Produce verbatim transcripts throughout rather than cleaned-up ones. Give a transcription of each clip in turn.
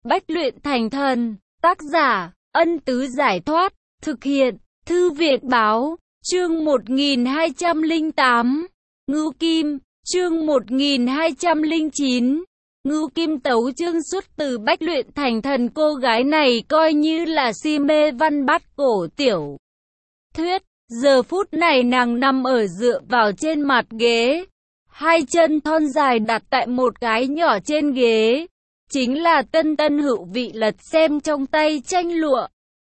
Bách luyện thành thần. Tác giả, Ân Tứ Giải Thoát. Thực hiện, Thư viện Báo. Chương một nghìn hai trăm lẻ tám. Ngưu Kim. Chương một nghìn hai trăm lẻ chín. Ngưu Kim tấu chương xuất từ Bách luyện thành thần. Cô gái này coi như là si mê văn bát cổ tiểu thuyết. Giờ phút này nàng nằm ở dựa vào trên mặt ghế, hai chân thon dài đặt tại một cái nhỏ trên ghế. Chính là tân tân hữu vị lật xem trong tay tranh lụa.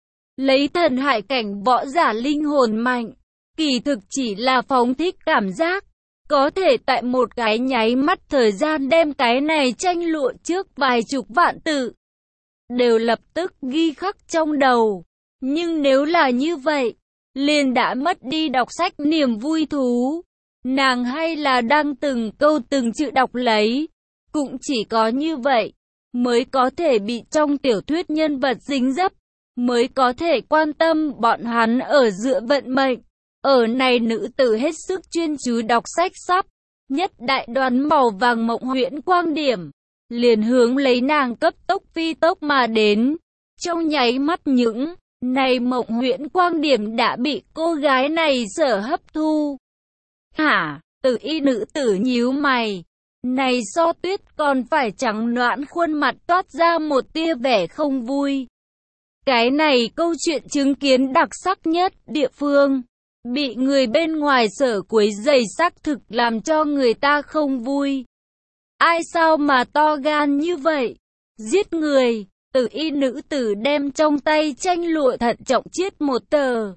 Lấy thần hại cảnh võ giả linh hồn mạnh, kỳ thực chỉ là phóng thích cảm giác. Có thể tại một cái nháy mắt thời gian đem cái này tranh lụa trước vài chục vạn tự đều lập tức ghi khắc trong đầu. Nhưng nếu là như vậy, liền đã mất đi đọc sách niềm vui thú. Nàng hay là đang từng câu từng chữ đọc lấy. Cũng chỉ có như vậy mới có thể bị trong tiểu thuyết nhân vật dính dấp, mới có thể quan tâm bọn hắn ở giữa vận mệnh. Ở này nữ tử hết sức chuyên chú đọc sách sắp nhất đại đoán màu vàng mộng huyễn quang điểm liền hướng lấy nàng cấp tốc phi tốc mà đến. Trong nháy mắt những này mộng huyễn quang điểm đã bị cô gái này sở hấp thu. Hả? Tử y nữ tử nhíu mày. Này so tuyết còn phải trắng nõn, khuôn mặt toát ra một tia vẻ không vui. Cái này câu chuyện chứng kiến đặc sắc nhất địa phương, bị người bên ngoài sở quấy rầy xác thực làm cho người ta không vui. Ai sao mà to gan như vậy? Giết người. Tử y nữ tử đem trong tay tranh lụa thận trọng chiết một tờ,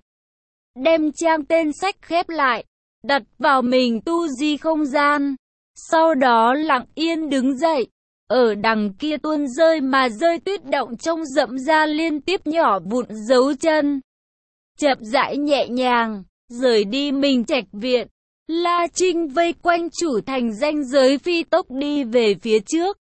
đem trang tên sách khép lại, đặt vào mình tu di không gian. Sau đó lặng yên đứng dậy. Ở đằng kia tuôn rơi mà rơi tuyết động trong rậm ra liên tiếp nhỏ vụn dấu chân, chậm rãi nhẹ nhàng rời đi mình trạch viện. La Trinh vây quanh chủ thành danh giới phi tốc đi về phía trước.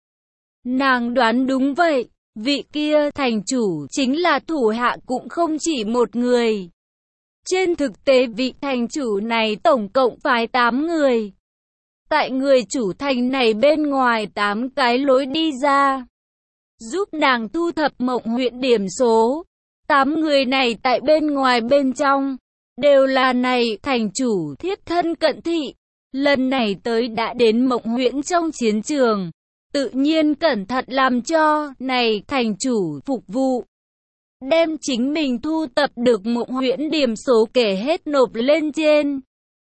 Nàng đoán đúng vậy, vị kia thành chủ chính là thủ hạ cũng không chỉ một người. Trên thực tế vị thành chủ này tổng cộng phái tám người. Tại người chủ thành này bên ngoài tám cái lối đi ra, giúp nàng thu thập mộng huyễn điểm số. Tám người này tại bên ngoài bên trong, đều là này thành chủ thiết thân cận thị. Lần này tới đã đến mộng huyễn trong chiến trường, tự nhiên cẩn thận làm cho này thành chủ phục vụ. Đem chính mình thu tập được mộng huyễn điểm số kể hết nộp lên trên.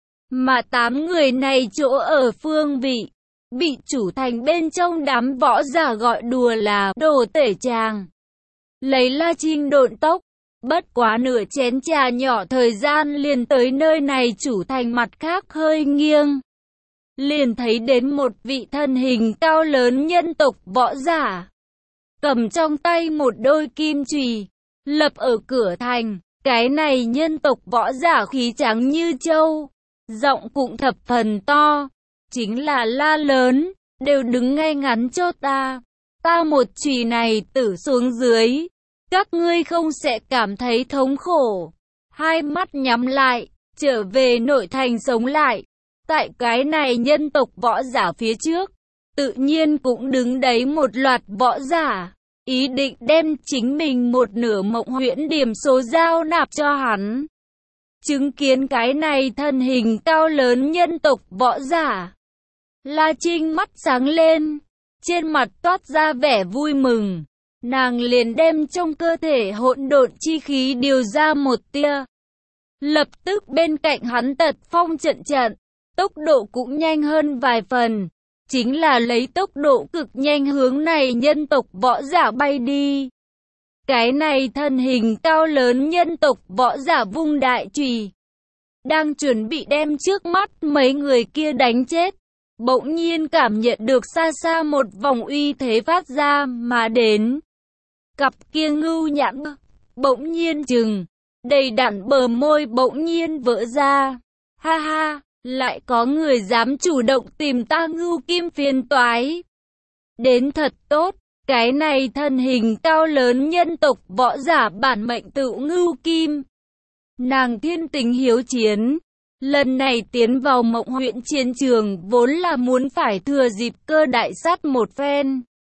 Mà tám người này chỗ ở phương vị, bị chủ thành bên trong đám võ giả gọi đùa là đồ tể tràng. Lấy La Trinh độn tốc, bất quá nửa chén trà nhỏ thời gian liền tới nơi này. Chủ thành mặt khác hơi nghiêng, liền thấy đến một vị thân hình cao lớn nhân tộc võ giả, cầm trong tay một đôi kim chùy, lập ở cửa thành. Cái này nhân tộc võ giả khí trắng như trâu, giọng cũng thập phần to, chính là la lớn, đều đứng ngay ngắn cho ta. Ta một chùy này tử xuống dưới, các ngươi không sẽ cảm thấy thống khổ. Hai mắt nhắm lại, trở về nội thành sống lại. Tại cái này nhân tộc võ giả phía trước, tự nhiên cũng đứng đấy một loạt võ giả, ý định đem chính mình một nửa mộng huyễn điểm số giao nạp cho hắn. Chứng kiến cái này thân hình cao lớn nhân tộc võ giả, La Trinh mắt sáng lên, trên mặt toát ra vẻ vui mừng. Nàng liền đem trong cơ thể hỗn độn chi khí điều ra một tia. Lập tức bên cạnh hắn tật phong trận trận, tốc độ cũng nhanh hơn vài phần. Chính là lấy tốc độ cực nhanh hướng này nhân tộc võ giả bay đi. Cái này thân hình cao lớn nhân tộc võ giả vung đại chùy, đang chuẩn bị đem trước mắt mấy người kia đánh chết. Bỗng nhiên cảm nhận được xa xa một vòng uy thế phát ra mà đến. Cặp kia ngưu nhãn bỗng nhiên chừng, đầy đặn bờ môi bỗng nhiên vỡ ra. Ha ha, lại có người dám chủ động tìm ta Ngưu Kim phiền toái. Đến thật tốt. Cái này thân hình cao lớn nhân tộc võ giả bản mệnh tự Ngưu Kim. Nàng thiên tình hiếu chiến, lần này tiến vào mộng huyễn chiến trường vốn là muốn phải thừa dịp cơ đại sát một phen.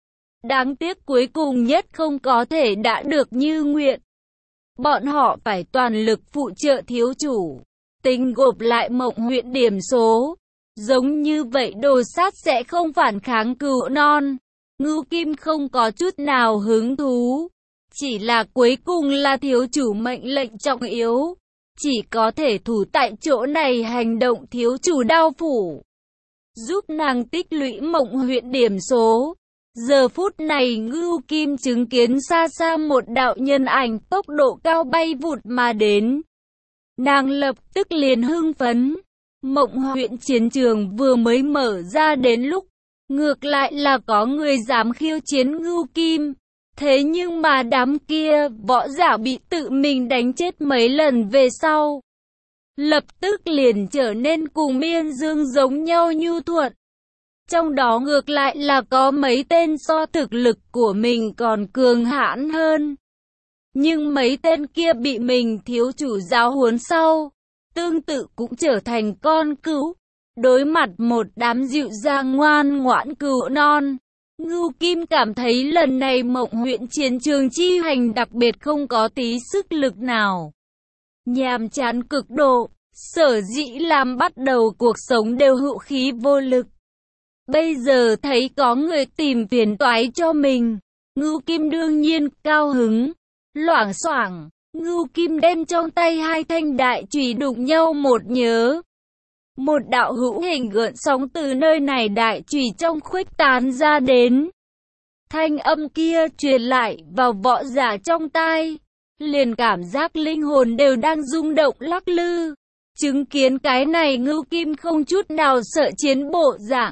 Đáng tiếc cuối cùng nhất không có thể đã được như nguyện. Bọn họ phải toàn lực phụ trợ thiếu chủ, tính gộp lại Mộng huyện điểm số. Giống như vậy đồ sát sẽ không phản kháng Cừu Non. Ngưu Kim không có chút nào hứng thú. Chỉ là cuối cùng là thiếu chủ mệnh lệnh trọng yếu. Chỉ có thể thủ tại chỗ này hành động thiếu chủ đao phủ. Giúp nàng tích lũy Mộng huyện điểm số. Giờ phút này Ngưu Kim chứng kiến xa xa một đạo nhân ảnh tốc độ cao bay vụt mà đến. Nàng lập tức liền hưng phấn. Mộng huyện chiến trường vừa mới mở ra đến lúc, ngược lại là có người dám khiêu chiến Ngưu Kim. Thế nhưng mà đám kia, võ giả bị tự mình đánh chết mấy lần về sau. Lập tức liền trở nên cùng Miên Dương giống nhau nhu thuận. Trong đó ngược lại là có mấy tên so thực lực của mình còn cường hãn hơn. Nhưng mấy tên kia bị mình thiếu chủ giáo huấn sau, tương tự cũng trở thành con cừu. Đối mặt một đám dịu dàng ngoan ngoãn Cừu Non, Ngưu Kim cảm thấy lần này Mộng huyện chiến trường chi hành đặc biệt không có tí sức lực nào. Nhàm chán cực độ, sở dĩ làm bắt đầu cuộc sống đều hữu khí vô lực. Bây giờ thấy có người tìm phiền toái cho mình, Ngưu Kim đương nhiên cao hứng. Loảng xoảng, Ngưu Kim đem trong tay hai thanh đại chùy đụng nhau một nhớ. Một đạo hữu hình gợn sóng từ nơi này đại chùy trong khuếch tán ra đến. Thanh âm kia truyền lại vào võ giả trong tai, liền cảm giác linh hồn đều đang rung động lắc lư. Chứng kiến cái này Ngưu Kim không chút nào sợ chiến bộ dạng.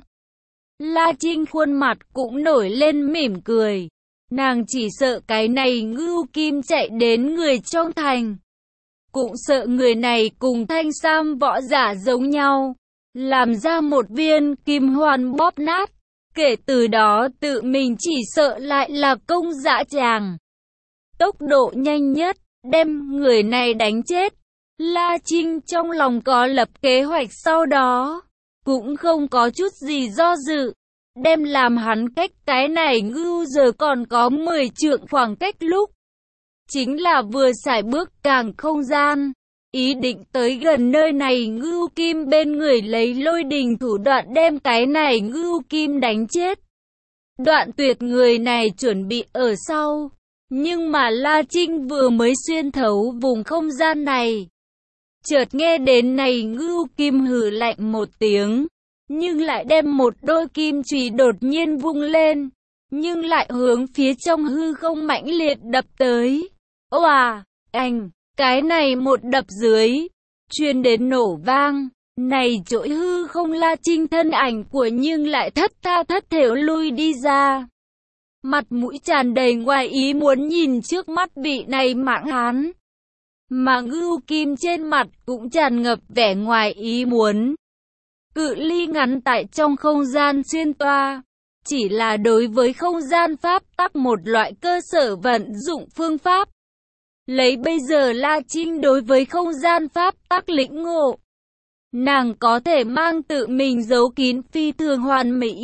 La Trinh khuôn mặt cũng nổi lên mỉm cười. Nàng chỉ sợ cái này Ngưu Kim chạy đến người trong thành. Cũng sợ người này cùng thanh sam võ giả giống nhau, làm ra một viên kim hoàn bóp nát. Kể từ đó tự mình chỉ sợ lại là công dã tràng. Tốc độ nhanh nhất, đem người này đánh chết. La Trinh trong lòng có lập kế hoạch sau đó, cũng không có chút gì do dự. Đem làm hắn cách cái này Ngưu giờ còn có mười trượng khoảng cách lúc. Chính là vừa xài bước càng không gian. Ý định tới gần nơi này Ngưu Kim bên người lấy lôi đình thủ đoạn đem cái này Ngưu Kim đánh chết. Đoạn tuyệt người này chuẩn bị ở sau. Nhưng mà La Trinh vừa mới xuyên thấu vùng không gian này. Chợt nghe đến này Ngưu Kim hừ lạnh một tiếng. Nhưng lại đem một đôi kim chùy đột nhiên vung lên. Nhưng lại hướng phía trong hư không mãnh liệt đập tới. Oà, anh, cái này một đập dưới, truyền đến nổ vang. Này trỗi hư không La Trinh thân ảnh của nhưng lại thất tha thất thểu lui đi ra. Mặt mũi tràn đầy ngoài ý muốn nhìn trước mắt vị này mạng hán. Mà Ngưu Kim trên mặt cũng tràn ngập vẻ ngoài ý muốn. Cự ly ngắn tại trong không gian xuyên toa, chỉ là đối với không gian pháp tắc một loại cơ sở vận dụng phương pháp. Lấy bây giờ La Trinh đối với không gian pháp tắc lĩnh ngộ, nàng có thể mang tự mình giấu kín phi thường hoàn mỹ.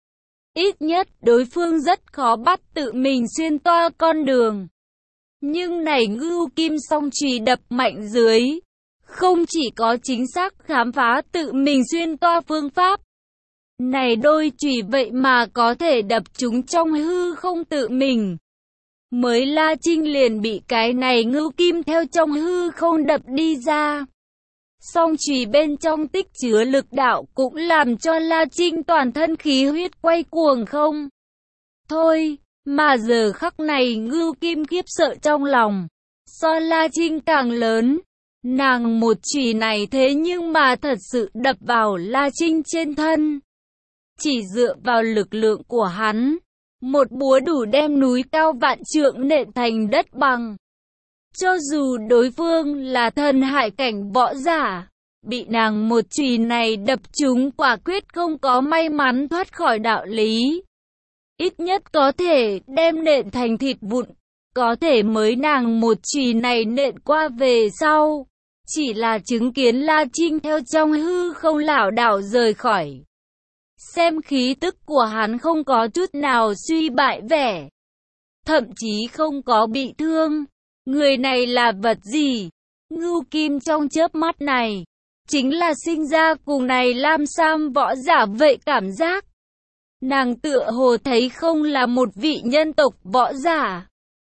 Ít nhất đối phương rất khó bắt tự mình xuyên toa con đường. Nhưng này Ngưu Kim song chùy đập mạnh dưới, không chỉ có chính xác khám phá tự mình xuyên toa phương pháp. Này đôi chùy vậy mà có thể đập chúng trong hư không tự mình. Mới La Trinh liền bị cái này Ngưu Kim theo trong hư không đập đi ra. Song chùy bên trong tích chứa lực đạo cũng làm cho La Trinh toàn thân khí huyết quay cuồng không thôi. Mà giờ khắc này Ngưu Kim khiếp sợ trong lòng, so La Trinh càng lớn. Nàng một chùy này thế nhưng mà thật sự đập vào La Trinh trên thân. Chỉ dựa vào lực lượng của hắn, một búa đủ đem núi cao vạn trượng nện thành đất bằng. Cho dù đối phương là thần hải cảnh võ giả, bị nàng một chùy này đập trúng quả quyết không có may mắn thoát khỏi đạo lý. Ít nhất có thể đem nện thành thịt vụn. Có thể mới nàng một chùy này nện qua về sau, chỉ là chứng kiến La Trinh theo trong hư không lảo đảo rời khỏi. xem khí tức của hắn không có chút nào suy bại vẻ, thậm chí không có bị thương. Người này là vật gì? Ngưu Kim trong chớp mắt này, chính là sinh ra cùng này Lam Sam võ giả vậy cảm giác. Nàng tựa hồ thấy không là một vị nhân tộc võ giả,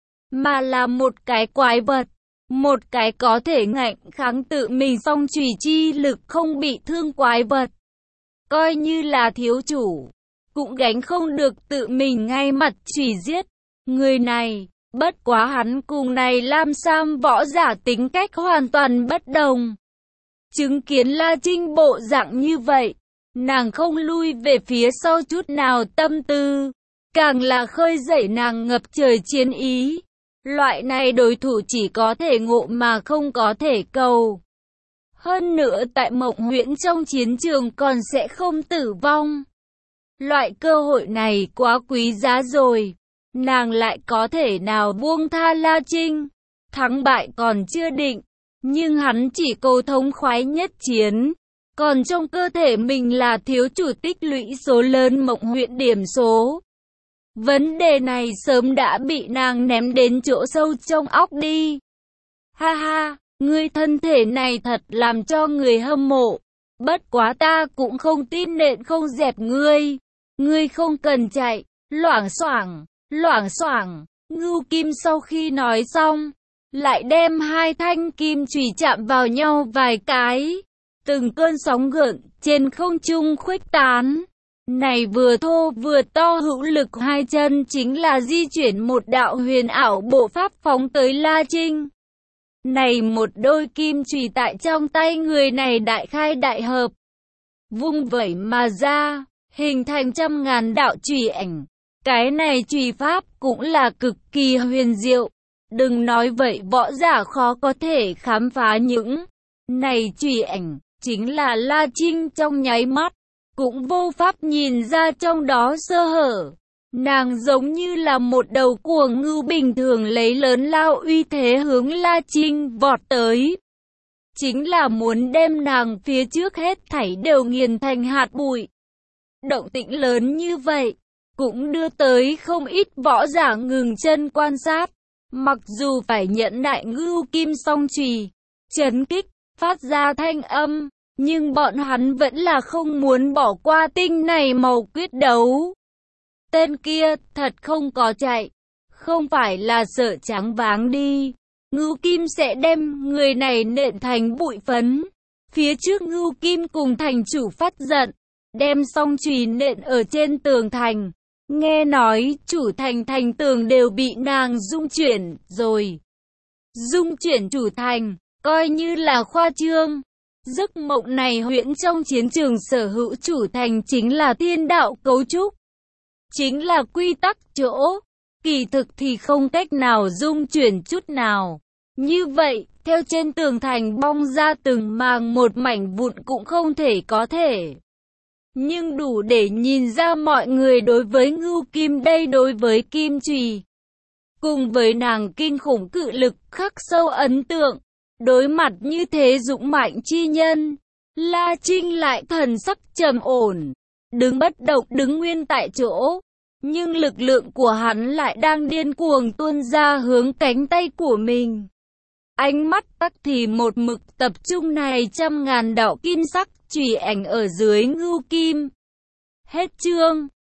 mà là một cái quái vật, một cái có thể ngạnh kháng tự mình song chùy chi lực không bị thương quái vật. Coi như là thiếu chủ, cũng gánh không được tự mình ngay mặt chùy giết. Người này, bất quá hắn cùng này Lam Sam võ giả tính cách hoàn toàn bất đồng. Chứng kiến La Trinh bộ dạng như vậy, nàng không lui về phía sau chút nào tâm tư, càng là khơi dậy nàng ngập trời chiến ý. Loại này đối thủ chỉ có thể ngộ mà không có thể cầu. Hơn nữa tại Mộng Huyễn trong chiến trường còn sẽ không tử vong. Loại cơ hội này quá quý giá rồi. Nàng lại có thể nào buông tha La Trinh? Thắng bại còn chưa định, nhưng hắn chỉ cầu thống khoái nhất chiến. Còn trong cơ thể mình là thiếu chủ tích lũy số lớn Mộng Huyễn điểm số. Vấn đề này sớm đã bị nàng ném đến chỗ sâu trong óc đi. Ha ha, ngươi thân thể này thật làm cho người hâm mộ. Bất quá ta cũng không tin nện không dẹp ngươi. Ngươi không cần chạy, loảng xoảng, loảng xoảng. Ngưu Kim sau khi nói xong, lại đem hai thanh kim chùy chạm vào nhau vài cái. Từng cơn sóng gợn trên không trung khuếch tán. Này vừa thô vừa to hữu lực hai chân chính là di chuyển một đạo huyền ảo bộ pháp phóng tới La Trinh. Này một đôi kim chùy tại trong tay người này đại khai đại hợp, vung vẩy mà ra, hình thành trăm ngàn đạo chùy ảnh. Cái này chùy pháp cũng là cực kỳ huyền diệu. Đừng nói vậy võ giả khó có thể khám phá những này chùy ảnh, chính là La Trinh trong nháy mắt cũng vô pháp nhìn ra trong đó sơ hở. Nàng giống như là một đầu cuồng ngưu bình thường lấy lớn lao uy thế hướng La Trinh vọt tới. Chính là muốn đem nàng phía trước hết thảy đều nghiền thành hạt bụi. Động tĩnh lớn như vậy, cũng đưa tới không ít võ giả ngừng chân quan sát. Mặc dù phải nhẫn nại Ngưu Kim song chùy chấn kích, phát ra thanh âm, nhưng bọn hắn vẫn là không muốn bỏ qua tinh này màu quyết đấu. Tên kia thật không có chạy, không phải là sợ trắng váng đi. Ngưu Kim sẽ đem người này nện thành bụi phấn. Phía trước Ngưu Kim cùng thành chủ phát giận, đem song chùy nện ở trên tường thành. Nghe nói chủ thành thành tường đều bị nàng dung chuyển rồi. Dung chuyển chủ thành, coi như là khoa trương. Giấc mộng này huyễn trong chiến trường sở hữu chủ thành chính là thiên đạo cấu trúc, chính là quy tắc chỗ, kỳ thực thì không cách nào dung chuyển chút nào. Như vậy, theo trên tường thành bong ra từng màng một mảnh vụn cũng không thể có thể. Nhưng đủ để nhìn ra mọi người đối với Ngưu Kim đây đối với kim chùy, cùng với nàng kinh khủng cự lực khắc sâu ấn tượng. Đối mặt như thế dũng mạnh chi nhân, La Trinh lại thần sắc trầm ổn, đứng bất động đứng nguyên tại chỗ. Nhưng lực lượng của hắn lại đang điên cuồng tuôn ra hướng cánh tay của mình. Ánh mắt tắc thì một mực tập trung này trăm ngàn đạo kim sắc chùy ảnh ở dưới Ngưu Kim. Hết chương.